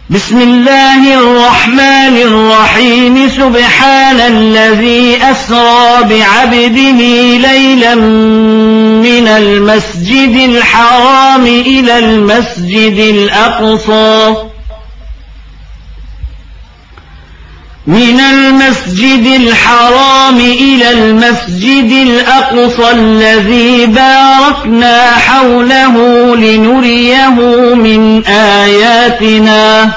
بسم الله الرحمن الرحيم سبحان الذي أسرى بعبده ليلا من المسجد الحرام إلى المسجد الأقصى الذي باركنا حوله لنريه من آياتنا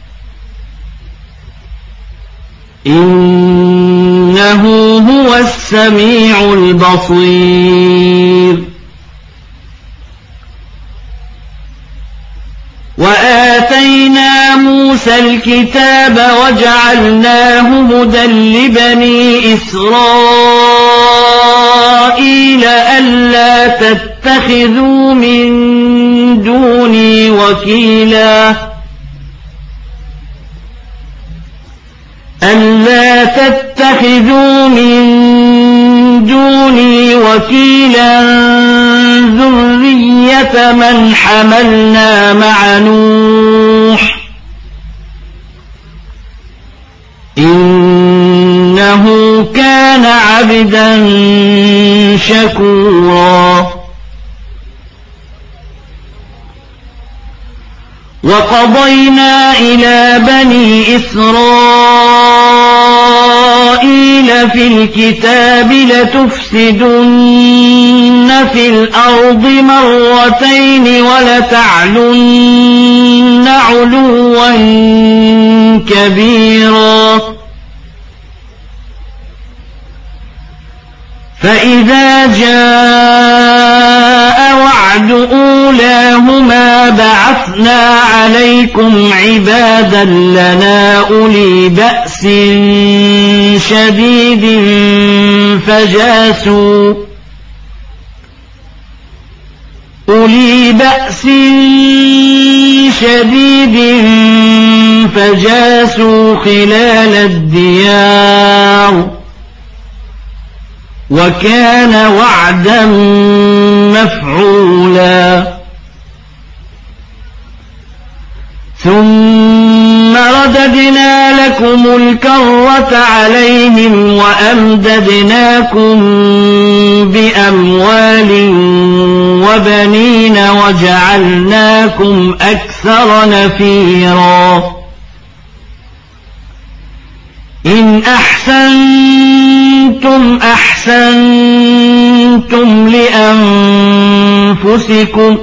إنه هو السميع البصير. وآتينا موسى الكتاب وجعلناه هدى لبني إسرائيل ألا تتخذوا من دوني وكيلا ذرية من حملنا مع نوح إنه كان عبدا شكورا. وقضينا إلى بني إسرائيل في الكتاب لتفسدن في الأرض مرتين ولتعلن علوا كبيرا فإذا جاء وعد أولاهما بعثنا عليكم عبادا لنا أولي بأس شديد فجاسوا خلال الديار وكان وعدا مفعولا. ثم رددنا لكم الكرة عليهم وأمددناكم بأموال وبنين وجعلناكم أكثر نفيرا. إن أحسنتم لأنفسكم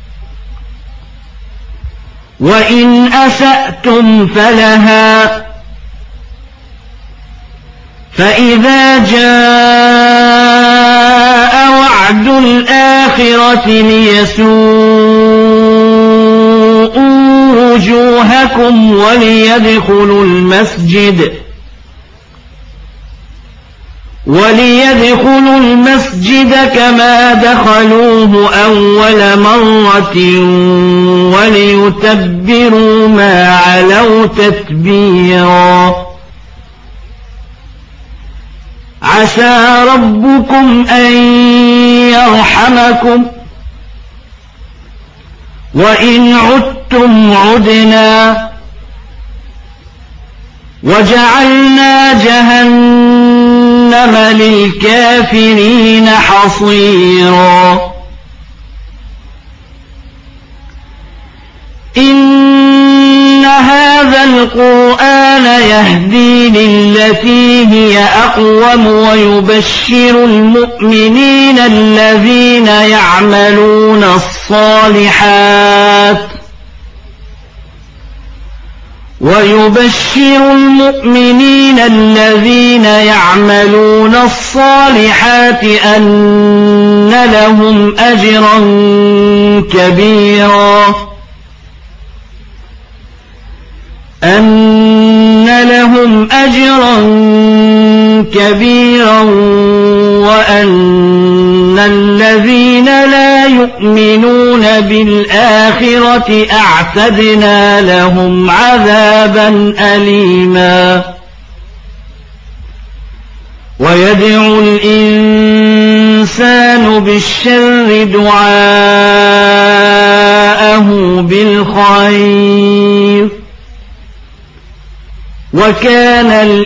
وإن أسأتم فلها فإذا جاء وعد الآخرة ليسوءوا وجوهكم وليدخلوا المسجد كما دخلوه أول مرة وليتبروا ما علوا تتبيرا. عسى ربكم أن يرحمكم وإن عدتم عدنا وجعلنا جهنم للكافرين حصيرا. إن هذا القرآن يهدي للتي هي أقوم ويبشر المؤمنين الذين يعملون الصالحات أن لهم أجرا كبيرا وأن الذين لا يؤمنون بالآخرة أعتدنا لهم عذابا أليما. ويدعو الإنسان بالشر دعاءه بالخير وكان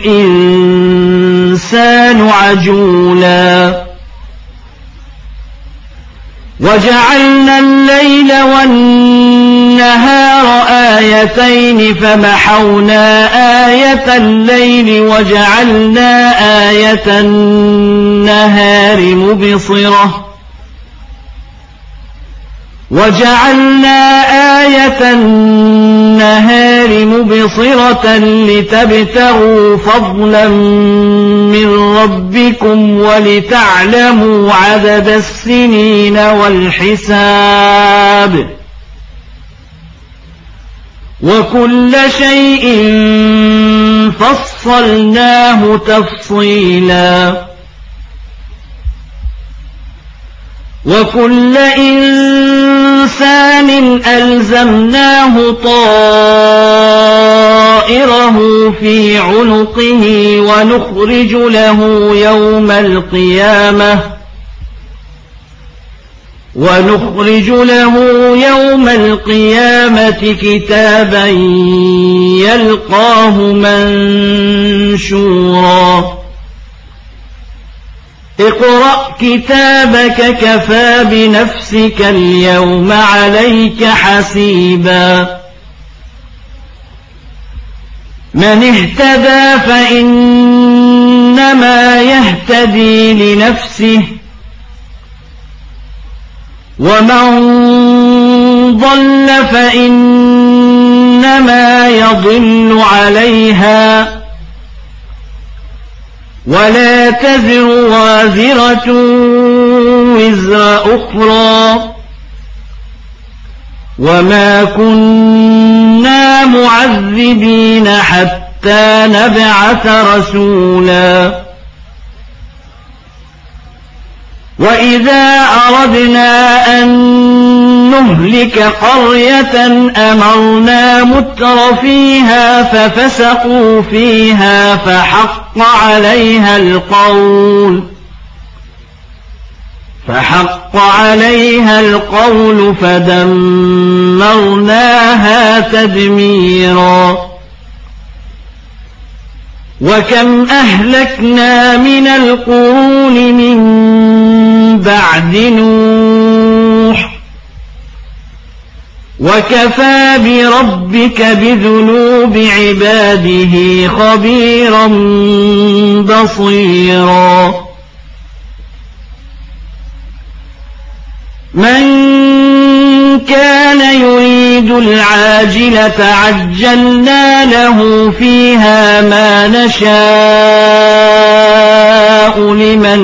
الإنسان عجولا وجعلنا الليل والنهار آيتين فمحونا آية الليل وجعلنا آية النهار مبصرة لتبتغوا فضلا من ربكم ولتعلموا عدد السنين والحساب وكل شيء فصلناه تفصيلا وكل إنسان ألزمناه طائره في عنقه ونخرج له يوم القيامة كتابا يلقاه منشورا اقرأ كتابك كفى بنفسك اليوم عليك حسيبا من اهتدى فإنما يهتدي لنفسه ومن ضل فإنما يضل عليها ولا تزر وازرة وزر أخرى وما كنا معذبين حتى نبعث رسولا وإذا أردنا أن نهلك قرية أمرنا متر فيها ففسقوا فيها فحق عليها القول فدمرناها تدميرا وكم أهلكنا من القرون من بعد نوح وكفى بربك بذنوب عباده خبيرا بصيرا من كان يريد العاجلة عجلنا له فيها ما نشاء لمن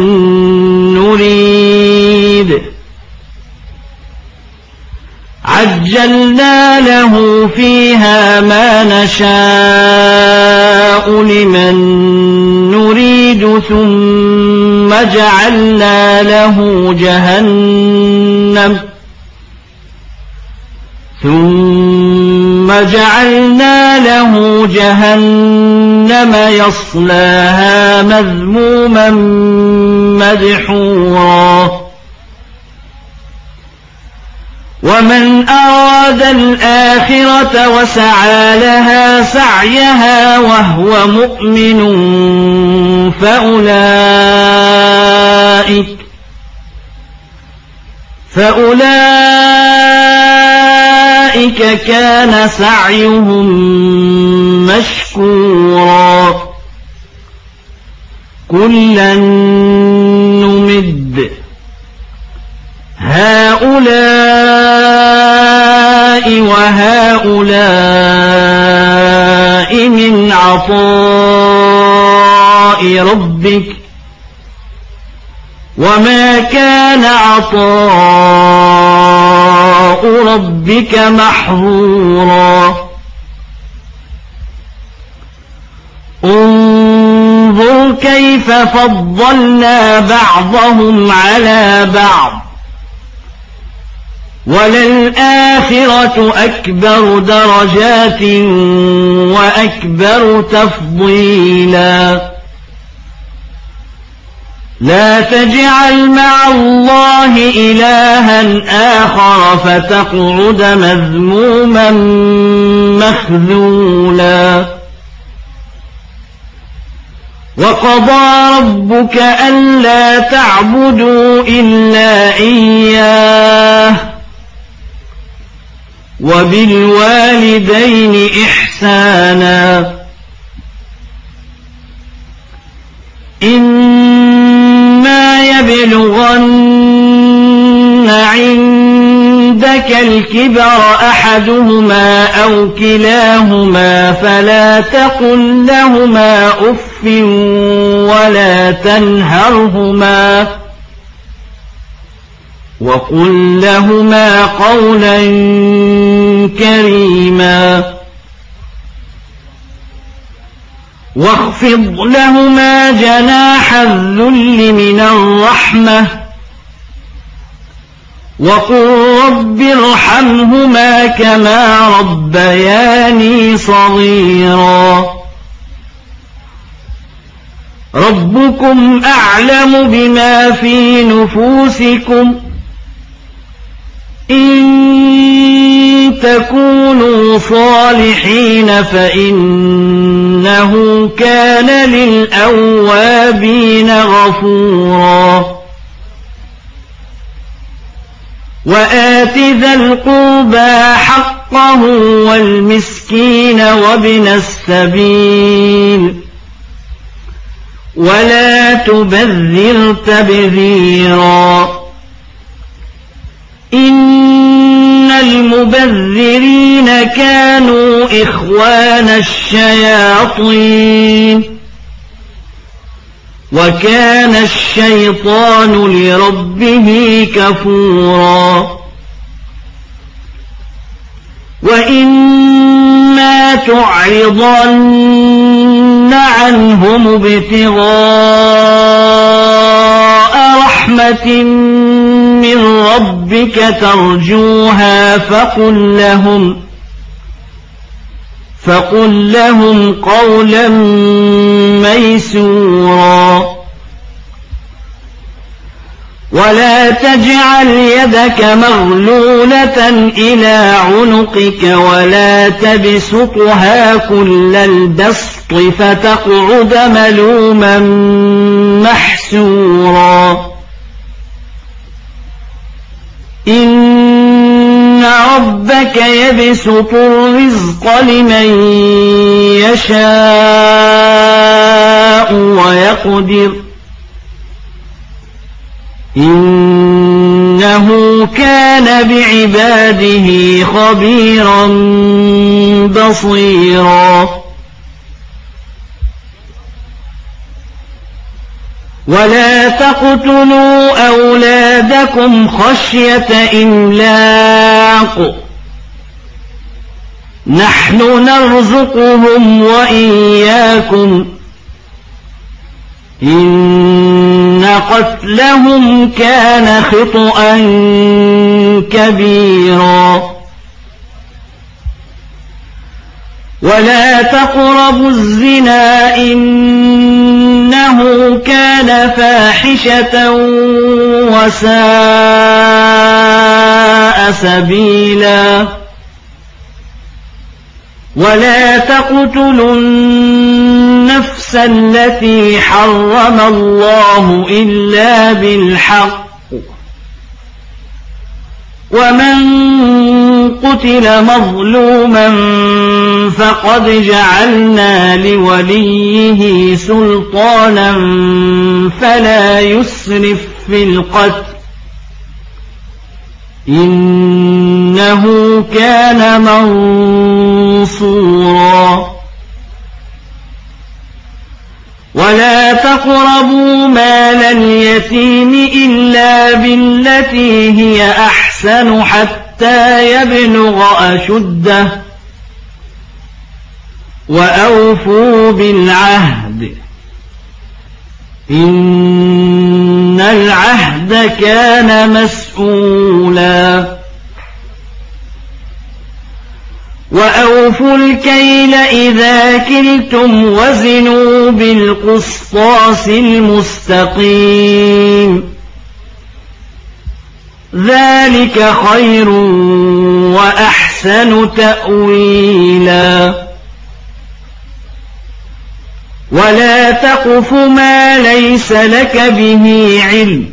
نريد ثم جعلنا له جهنم يصلاها مذموما مدحورا ومن أراد الآخرة وسعى لها سعيها وهو مؤمن فأولئك كان سعيهم مشكورا كلا نمد هؤلاء وهؤلاء من عطاء ربك وما كان عطاء ربك محظورا انظر كيف فضلنا بعضهم على بعض وللآخرة أكبر درجات وأكبر تفضيلا لا تجعل مع الله إلها آخر فتقعد مذموما مخذولا وقضى ربك ألا تعبدوا إلا إياه وبالوالدين إحسانا إما يبلغن عندك الكبر أحدهما أو كلاهما فلا تقل لهما أف ولا تنهرهما وقل لهما قولا كريما واخفض لهما جناح الذل من الرحمة وقل رب ارحمهما كما ربياني صغيرا ربكم أعلم بما في نفوسكم إن تكونوا صالحين فإنه كان للأوابين غفورا وآت ذا القربى حقه والمسكين وابن السبيل ولا تبذر تبذيرا إن المبذرين كانوا إخوان الشياطين وكان الشيطان لربه كفورا وإما تعرضن عنهم ابتغاء رحمة من ربك ترجوها فقل لهم قولا ميسورا ولا تجعل يدك مغلولة إلى عنقك ولا تبسطها كل البسط فتقعد ملوما محسورا إن ربك يبسط الرزق لمن يشاء ويقدر إنه كان بعباده خبيرا بصيرا ولا تقتلوا أولادكم خشية إملاق نحن نرزقهم وإياكم إن قتلهم كان خطأ كبيرا ولا تقربوا الزنا إنه كان فاحشة وساء سبيلا ولا تقتلوا النفس التي حرم الله إلا بالحق ومن قتل مظلوما فقد جعلنا لوليه سلطانا فلا يسرف في القتل إنه كان منصورا ولا تقربوا مال اليتيم إلا بالتي هي أحسن حتى يبلغ أشده وأوفوا بالعهد إن العهد كان مسؤولا وأوفوا الكيل إذا كلتم وزنوا بالقسطاس المستقيم ذلك خير وأحسن تأويلا ولا تقف ما ليس لك به علم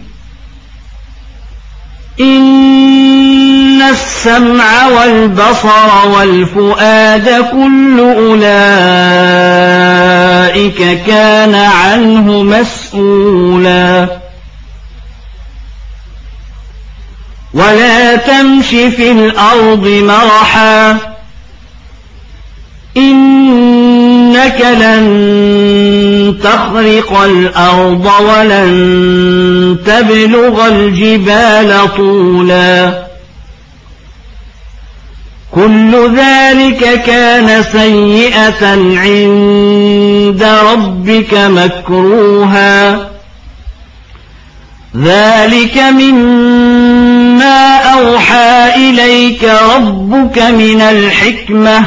إن السمع والبصر والفؤاد كل أولئك كان عنه مسؤولا ولا تمش في الأرض مرحا إنك لن تخرق الأرض ولن تبلغ الجبال طولا كل ذلك كان سيئة عند ربك مكروها ذلك مما أوحى إليك ربك من الحكمة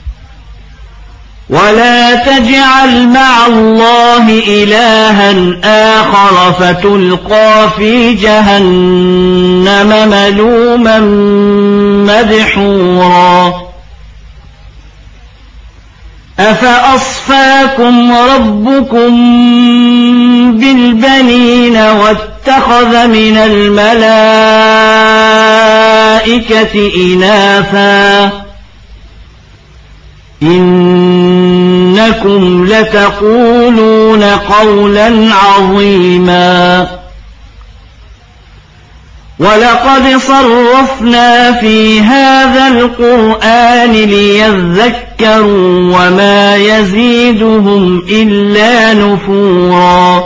ولا تجعل مع الله إلها آخر فتلقى في جهنم ملوما مدحورا أفأصفاكم ربكم بالبنين واتخذ من الملائكة إناثا إنكم لتقولون قولا عظيما ولقد صرفنا في هذا القرآن ليذكروا وما يزيدهم إلا نفورا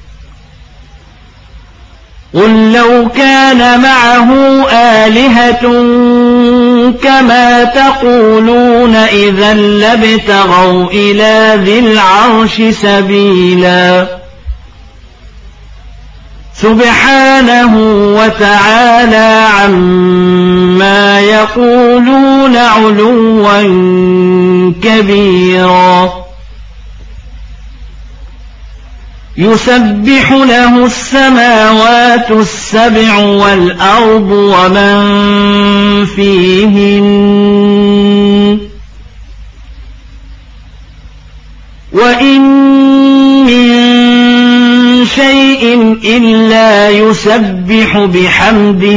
قل لو كان معه آلهة كما تقولون إذا لابتغوا إلى ذي العرش سبيلا سبحانه وتعالى عما يقولون علوا كبيرا يسبح له السماوات السبع والأرض ومن فيهن وإن من شيء إلا يسبح بحمده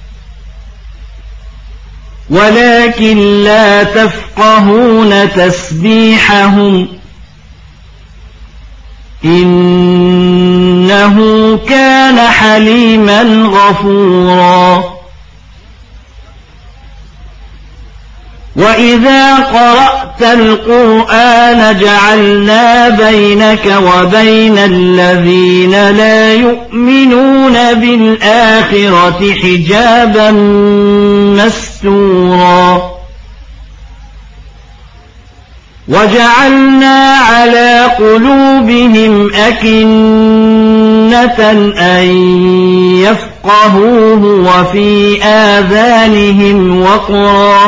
ولكن لا تفقهون تسبيحهم إنه كان حليما غفورا وإذا قرأت القرآن جعلنا بينك وبين الذين لا يؤمنون بالآخرة حجابا مستورا وجعلنا على قلوبهم أكنة أن يفقهوه وفي آذانهم وقرا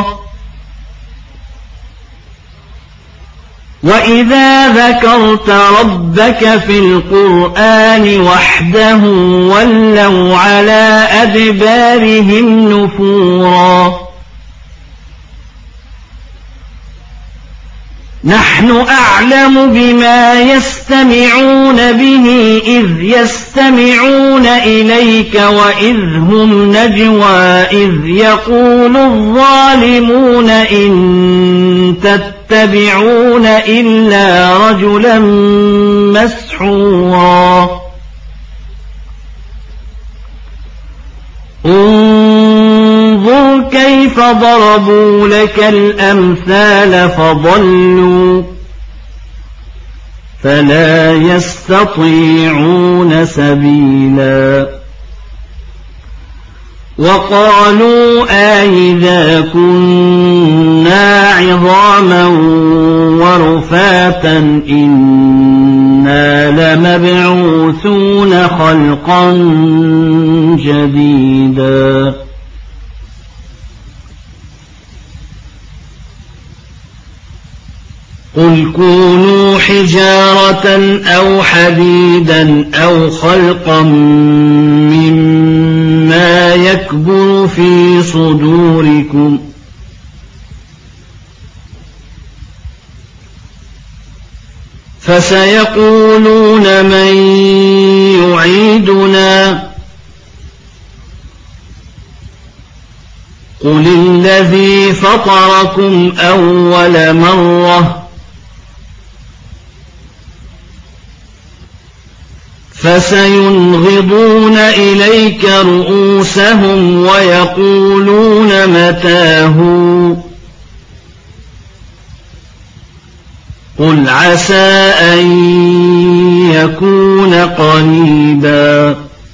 وإذا ذكرت ربك في القرآن وحده ولوا على أدبارهم نفورا نحن أعلم بما يستمعون به إذ يستمعون إليك وإذ هم نجوى إذ يقول الظالمون إن تتبعون إلا رجلا مسحورا انظر كيف ضربوا لك الأمثال فضلوا فلا يستطيعون سبيلا وقالوا أئذا كنا عظاما ورفاتا إنا لمبعوثون خلقا جديدا قل كونوا حجارة أو حديدا أو خلقا مما يكبر في صدوركم فسيقولون من يعيدنا قل الذي فطركم أول مرة فسينغضون إليك رؤوسهم ويقولون متى هو قل عسى أن يكون قريبا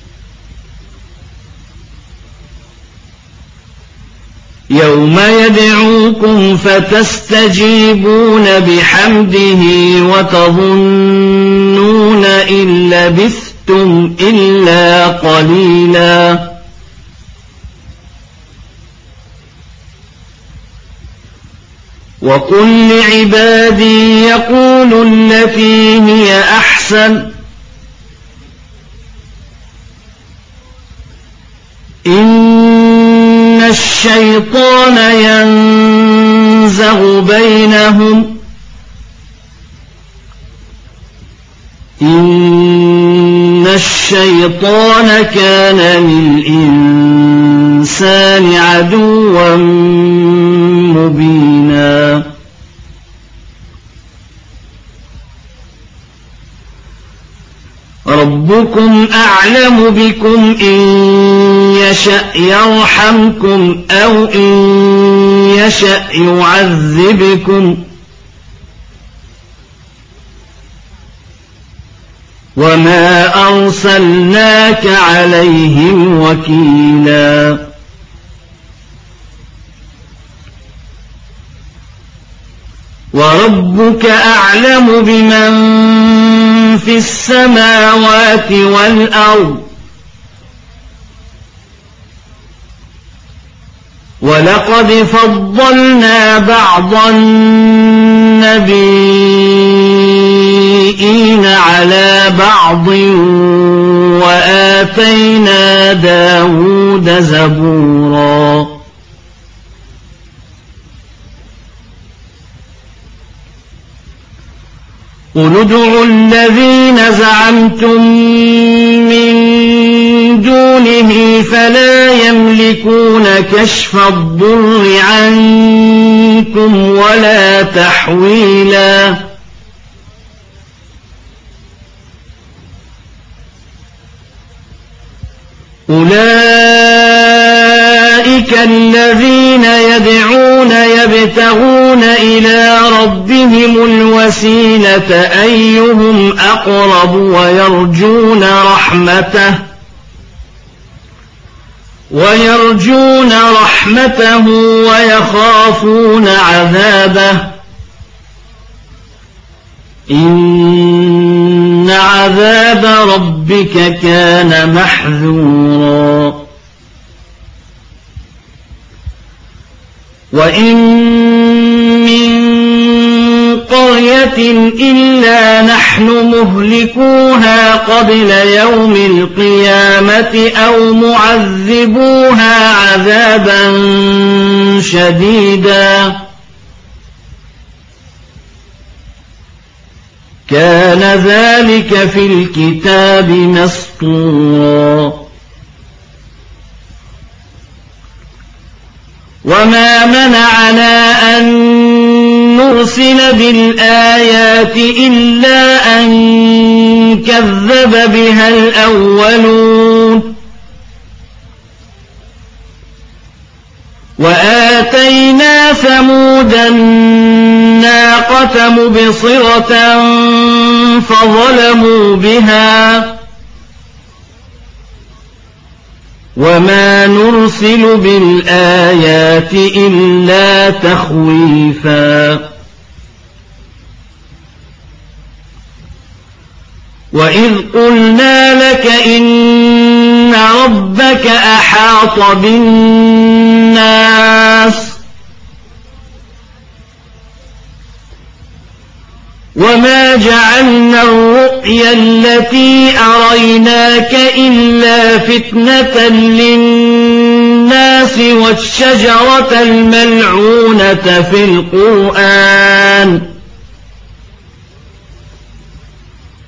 يوم يدعوكم فتستجيبون بحمده وتظنون إن لبثتم إلا قليلا وقل لعبادي يقولوا التي هي أحسن إن الشيطان ينزغ بينهم إن الشيطان كان للإنسان عدوا مبينا ربكم أعلم بكم إن يشأ يرحمكم أو إن يشأ يعذبكم وما أرسلناك عليهم وكيلا وربك أعلم بمن في السماوات والأرض ولقد فضلنا بعض النبيين على بعض وآتينا داود زبورا قل ادعوا الذين زعمتم من دونه فلا يملكون كشف الضر عنكم ولا تحويلا أولئك الذين يدعون يبتغون إلى ربهم الوسيلة أيهم أقرب ويرجون رحمته ويخافون عذابه إن عذاب ربك كان محذورا وإن من قرية إلا نحن مهلكوها قبل يوم القيامة أو معذبوها عذابا شديدا كان ذلك في الكتاب مسطورا وما منعنا أن نرسل بالآيات إلا أن كذب بها الأولون وآتينا ثمود الناقة مبصرة فظلموا بها وما نرسل بالآيات إلا تخويفا وإذ قلنا لك إن ربك أحاط بالناس وما جعلنا الرؤيا التي أريناك إلا فتنة للناس والشجرة الملعونة في القرآن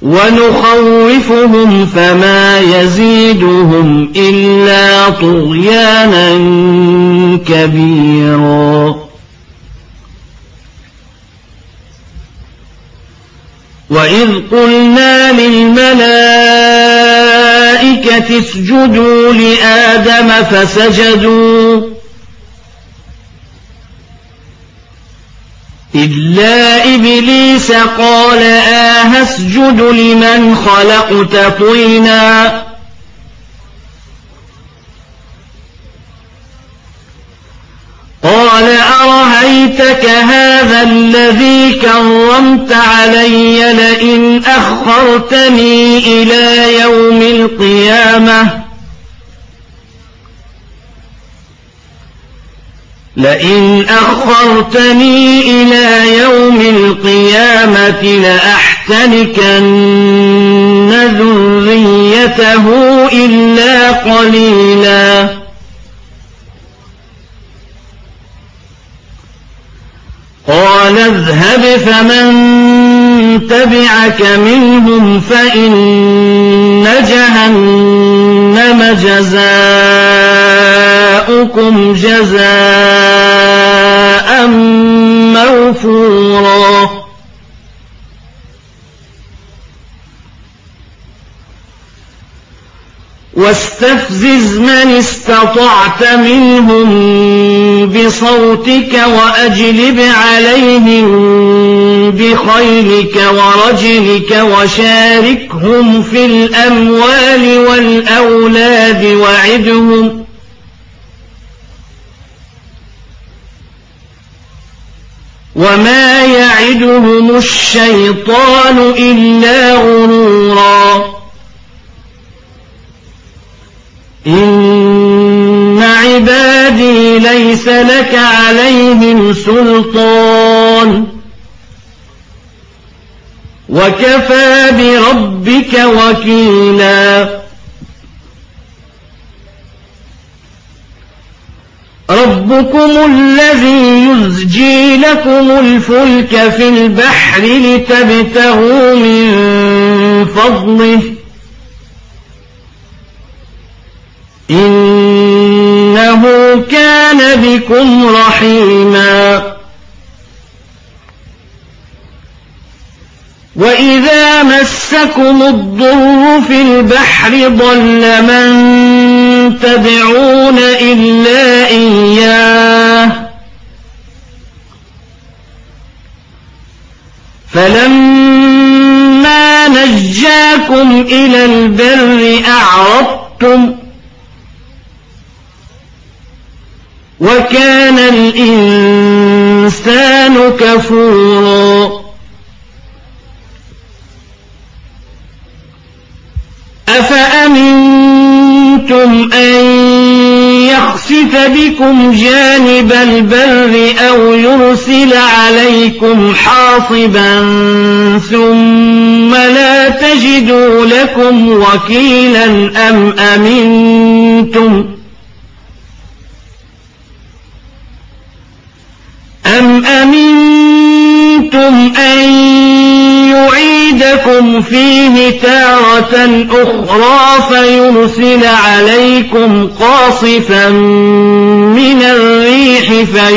ونخوفهم فما يزيدهم إلا طغيانا كبيرا وإذ قلنا للملائكة اسجدوا لآدم فسجدوا إلا إبليس قال أسجد لمن خلقت طينا قال أرهيتك هذا الذي كرمت علي لئن أخرتني إلى يوم القيامة لأحتنكن ذريته إلا قليلا قال اذهب فمن تبعك منهم فإن جهنم جزاؤكم جزاء موفورا واستفزز من استطعت منهم بصوتك وأجلب عليهم بخيلك ورجلك وشاركهم في الأموال والأولاد وعدهم وما يعدهم الشيطان إلا غرورا إن عبادي ليس لك عليهم سلطان وكفى بربك وكيلا ربكم الذي يزجي لكم الفلك في البحر لتبتغوا من فضله إنه كان بكم رحيما وإذا مسكم الضر في البحر ضل من تدعون إلا إياه فلما نجاكم إلى البر أعرضتم وكان الإنسان كفورا أفأمنتم أن يخسف بكم جانب البر أو يرسل عليكم حاصبا ثم لا تجدوا لكم وكيلا أم أمنتم أن يعيدكم فيه تارة أخرى فيرسل عليكم قاصفا من الريح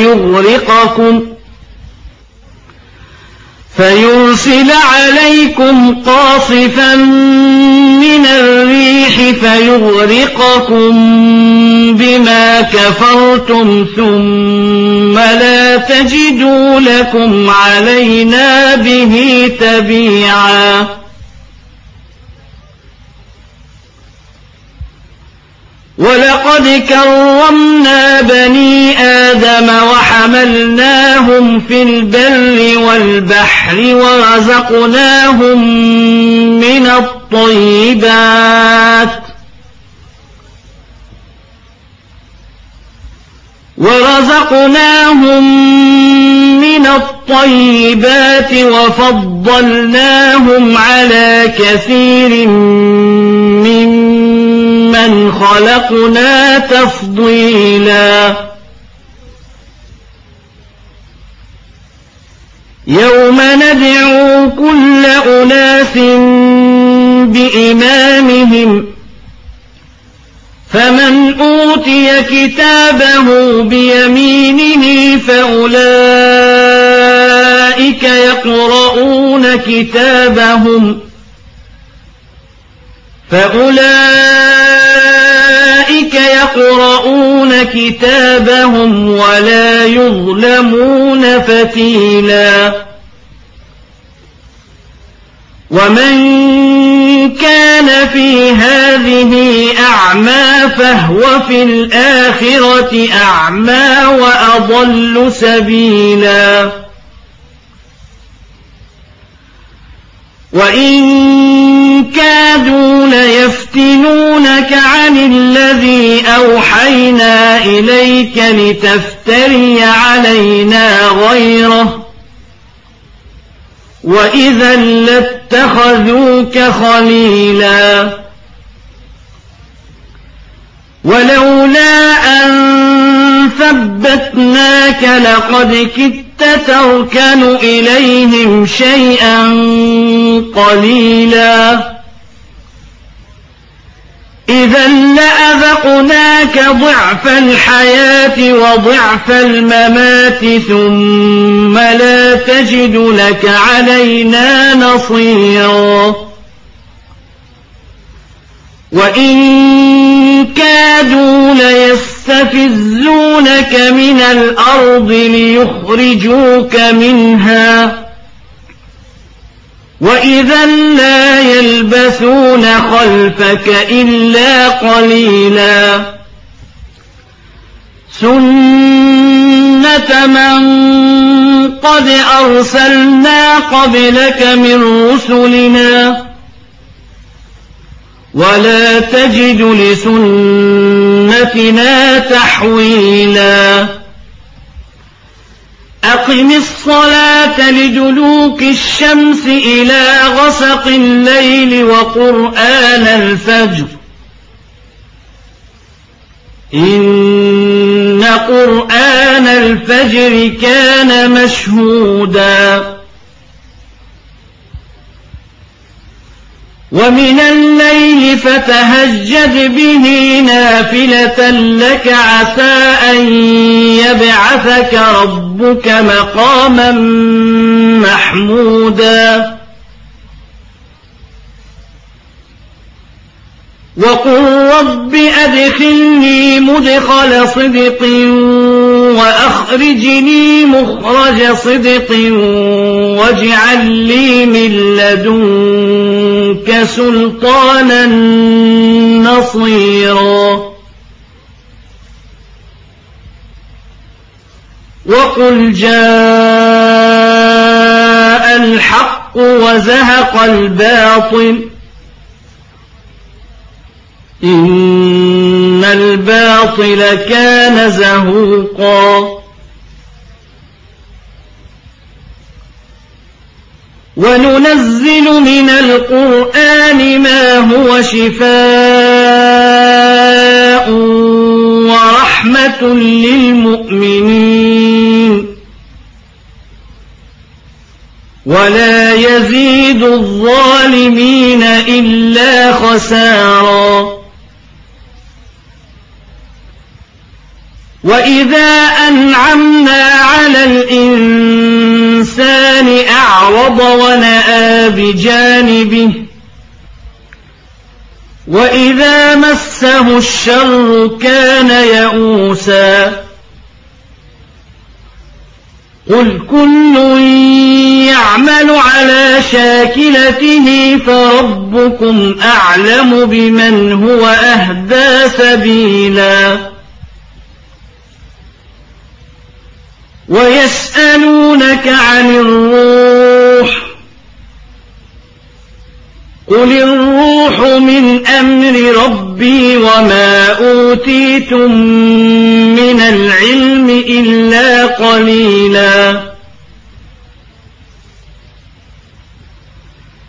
فيغرقكم بما كفرتم ثم لا تجدوا لكم علينا به تبيعا ولقد كرمنا بني آدم وحملناهم في البر والبحر ورزقناهم من الطيبات وفضلناهم على كثير ممن خلقنا تفضيلا يوم ندعو كل أناس بإمامهم فمن أوتي كتابه بيمينه فأولئك يقرؤون كتابهم ولا يظلمون فتيلا ومن كان في هذه أعمى فهو في الآخرة أعمى وأضل سبيلا وإن كادوا ليفتنونك عن الذي أوحينا إليك لتفتري علينا غيره وإذا لاتخذوك خليلا ولولا أن ثبتناك لقد كدت تركن إليهم شيئا قليلا إذا لأذقناك ضعف الحياة وضعف الممات ثم لا تجد لك علينا نصيرا وإن كادوا ليستفزونك من الأرض ليخرجوك منها وإذا لا يلبثون خلفك إلا قليلا سنة من قد أرسلنا قبلك من رسلنا ولا تجد لسنتنا تحويلا أقم الصلاة لدلوك الشمس إلى غسق الليل وقرآن الفجر إن قرآن الفجر كان مشهودا ومن الليل فتهجد به نافلة لك عسى أن يبعثك ربك مقاما محمودا وقل رب أدخلني مدخل صدق وأخرجني مخرج صدق واجعل لي من لدنك سلطانا نصيرا وقل جاء الحق وزهق الباطل إن الباطل كان زهوقا وننزل من القرآن ما هو شفاء ورحمة للمؤمنين ولا يزيد الظالمين إلا خسارا وإذا أنعمنا على الإنسان أعرض ونأى بجانبه وإذا مسه الشر كان يئوسا قل كل يعمل على شاكلته فربكم أعلم بمن هو أهدى سبيلا ويسألونك عن الروح قل الروح من أمر ربي وما أوتيتم من العلم إلا قليلا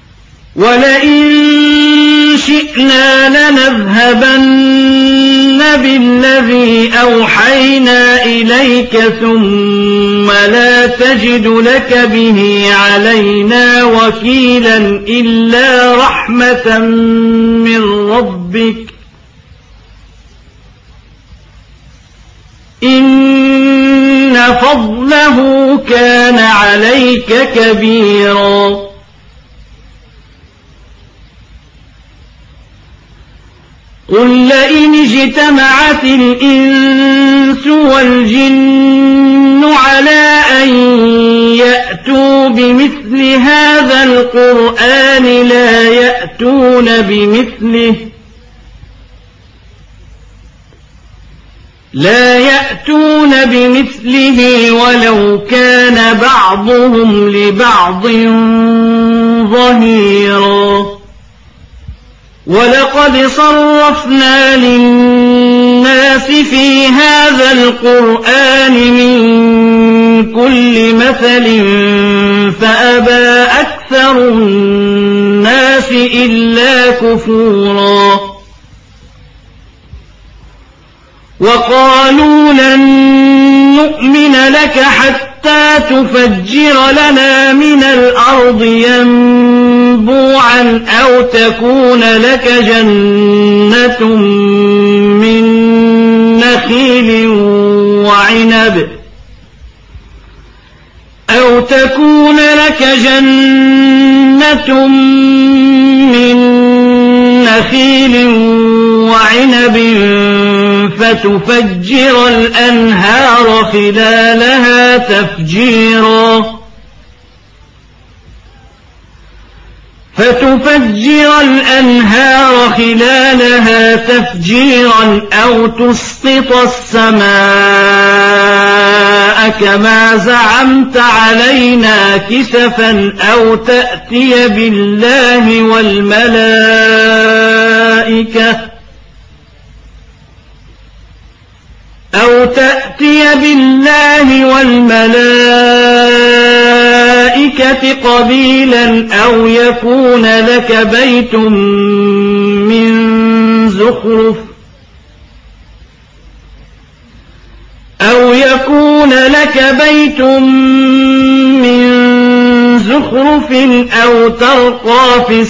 ولئن شئنا لنذهبن بالذي أوحينا إليك ثم لا تجد لك به علينا وكيلا إلا رحمة من ربك إن فضله كان عليك كبيرا قل لئن اجتمعت الإنس والجن على أن يأتوا بمثل هذا القرآن لا يأتون بمثله ولو كان بعضهم لبعض ظهيرا ولقد صرفنا للناس في هذا القرآن من كل مثل فأبى أكثر الناس إلا كفورا وقالوا لن نؤمن لك حتى تفجر لنا من الأرض ينبوعا أو تكون لك جنة من نخيل وعنب فتفجر الأنهار خلالها تفجيرا أو تسقط السماء كما زعمت علينا كسفا أو تأتي بالله والملائكة قبيلا أو يكون لك بيت من زخرف أو ترقى في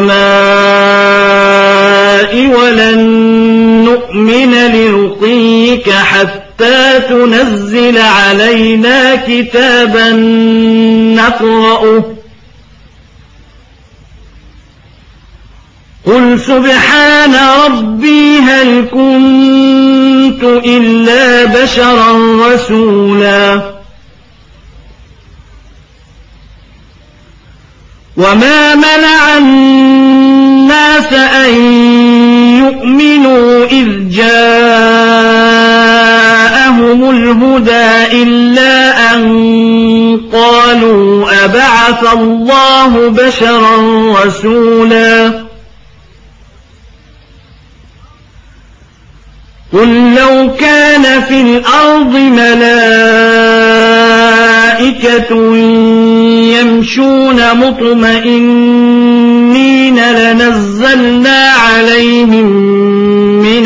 السماء ولن نؤمن لرقيك حتى تنزل علينا كتابا نقرأه قل سبحان ربي هل كنت إلا بشرا رسولا وما منع الناس أن يؤمنوا إذ جاءهم الهدى إلا أن قالوا أبعث الله بشرا رسولا قل لو كان في الأرض ملائكة يمشون مطمئنين لنزلنا عليهم من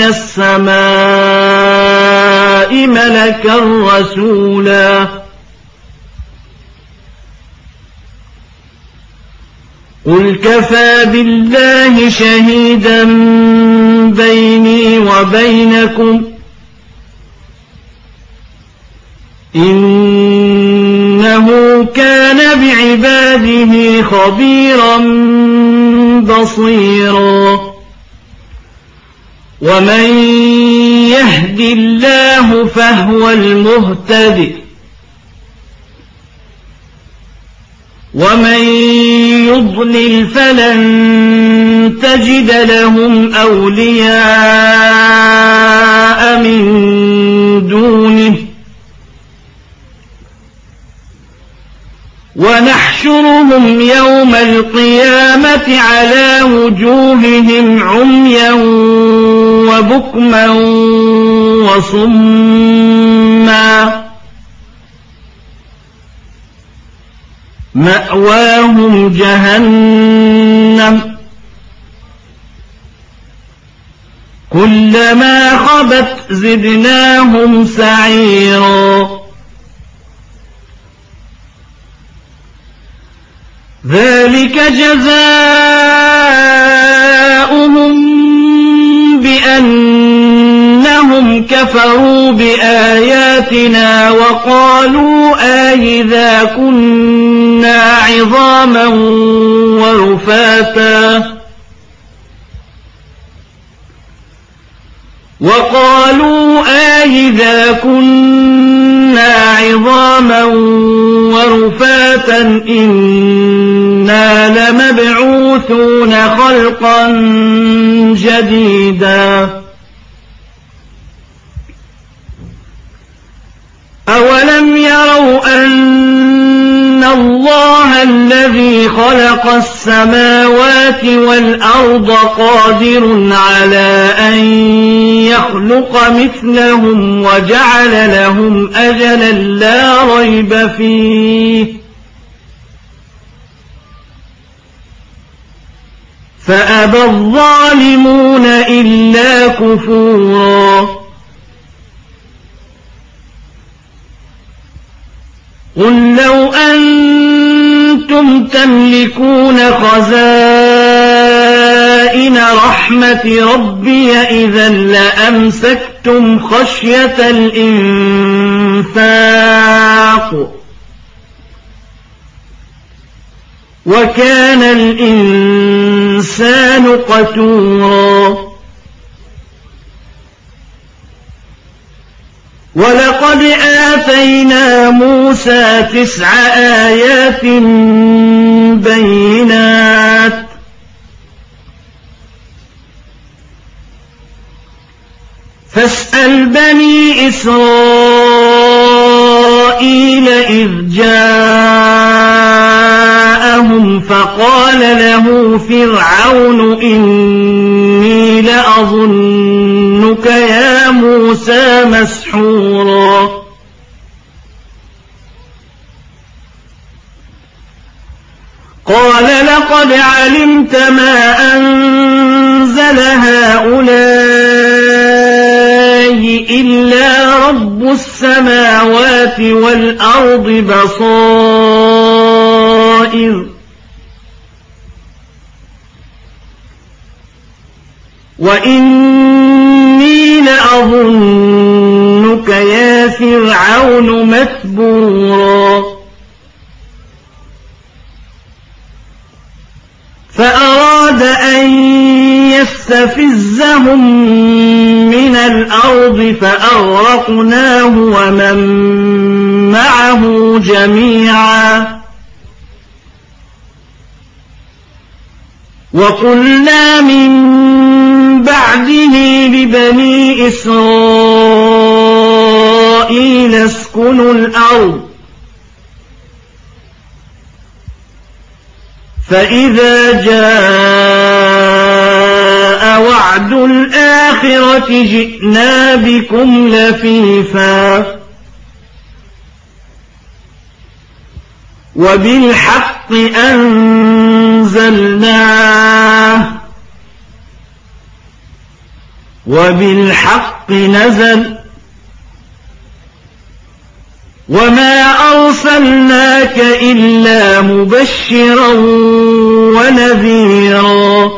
السماء ملكا رسولا قل كفى بالله شهيدا بيني وبينكم إنه كان بعباده خبيرا بصيرا ومن يهد الله فهو المهتد ومن يضلل فلن تجد لهم أولياء من دونه ونحشرهم يوم القيامة على وجوههم عميا وبكما وصما مأواهم جهنم كلما خبت زدناهم سعيرا ذلك جزاؤهم بأنهم كفروا بآياتنا وقالوا أإذا كنا عظاما ورفاتا إنا لمبعوثون خلقا جديدا أولم يروا أن الله الذي خلق السماوات والأرض قادر على أن يخلق مثلهم وجعل لهم أجلا لا ريب فيه فأبى الظالمون إلا كفورا قل لو أنتم تملكون خزائن رحمة ربي إذا لأمسكتم خشية الإنفاق وكان الإنسان قتورا ولقد آتينا موسى 9 آيات بينات فاسأل بني إسرائيل إذ جاءهم فقال له فرعون إني لأظنك يا موسى مسحورا قال لقد علمت ما أنزل هؤلاء إلا رب السماوات والأرض بصائر وإني لأظنك يا فرعون مثبورا فأراد أن يستفزهم من الأرض فأغرقناه ومن معه جميعا وقلنا من بعده لبني إسرائيل اسكنوا الأرض فإذا جاء وعد الآخرة جئنا بكم لفيفا وبالحق أنزلناه وبالحق نزل وما أرسلناك إلا مبشرا ونذيرا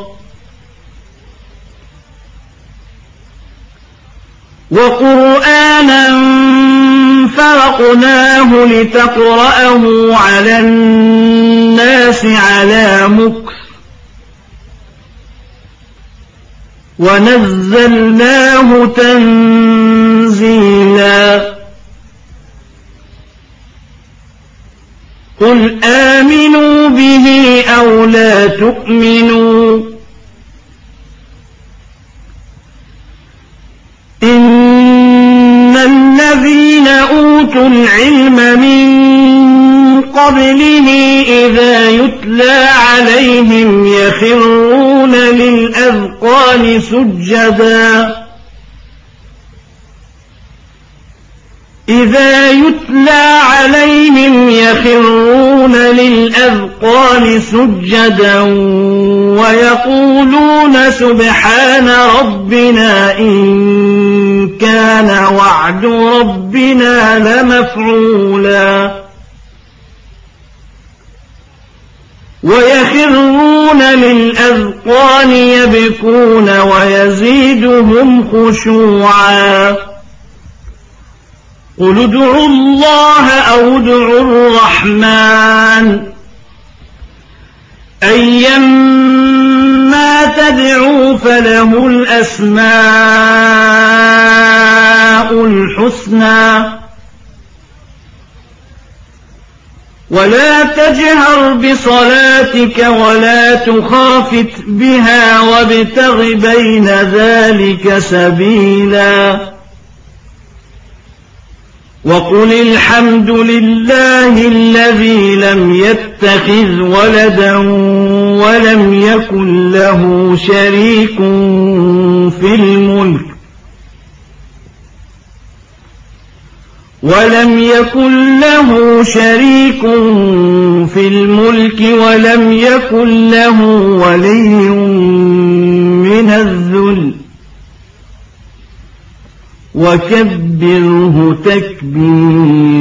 وقرآنا فرقناه لتقرأه على الناس على مكث ونزلناه تنزيلا قل آمنوا به أو لا تؤمنوا إن الذين أوتوا العلم من قبله إذا يتلى عليهم يخرون للأذقان سجدا إذ وإذا يتلى عليهم يخرون للأذقان سجدا ويقولون سبحان ربنا إن كان وعد ربنا لمفعولا ويخرون للأذقان يبكون ويزيدهم خشوعا قل ادعوا الله أو ادعوا الرحمن أيما تدعوا فله الأسماء الحسنى ولا تجهر بصلاتك ولا تخافت بها وابتغ بين ذلك سبيلا وقل الحمد لله الذي لم يتخذ ولدا ولم يكن له شريك في الملك ولم يكن له ولي من الذل وكبره تكبيرا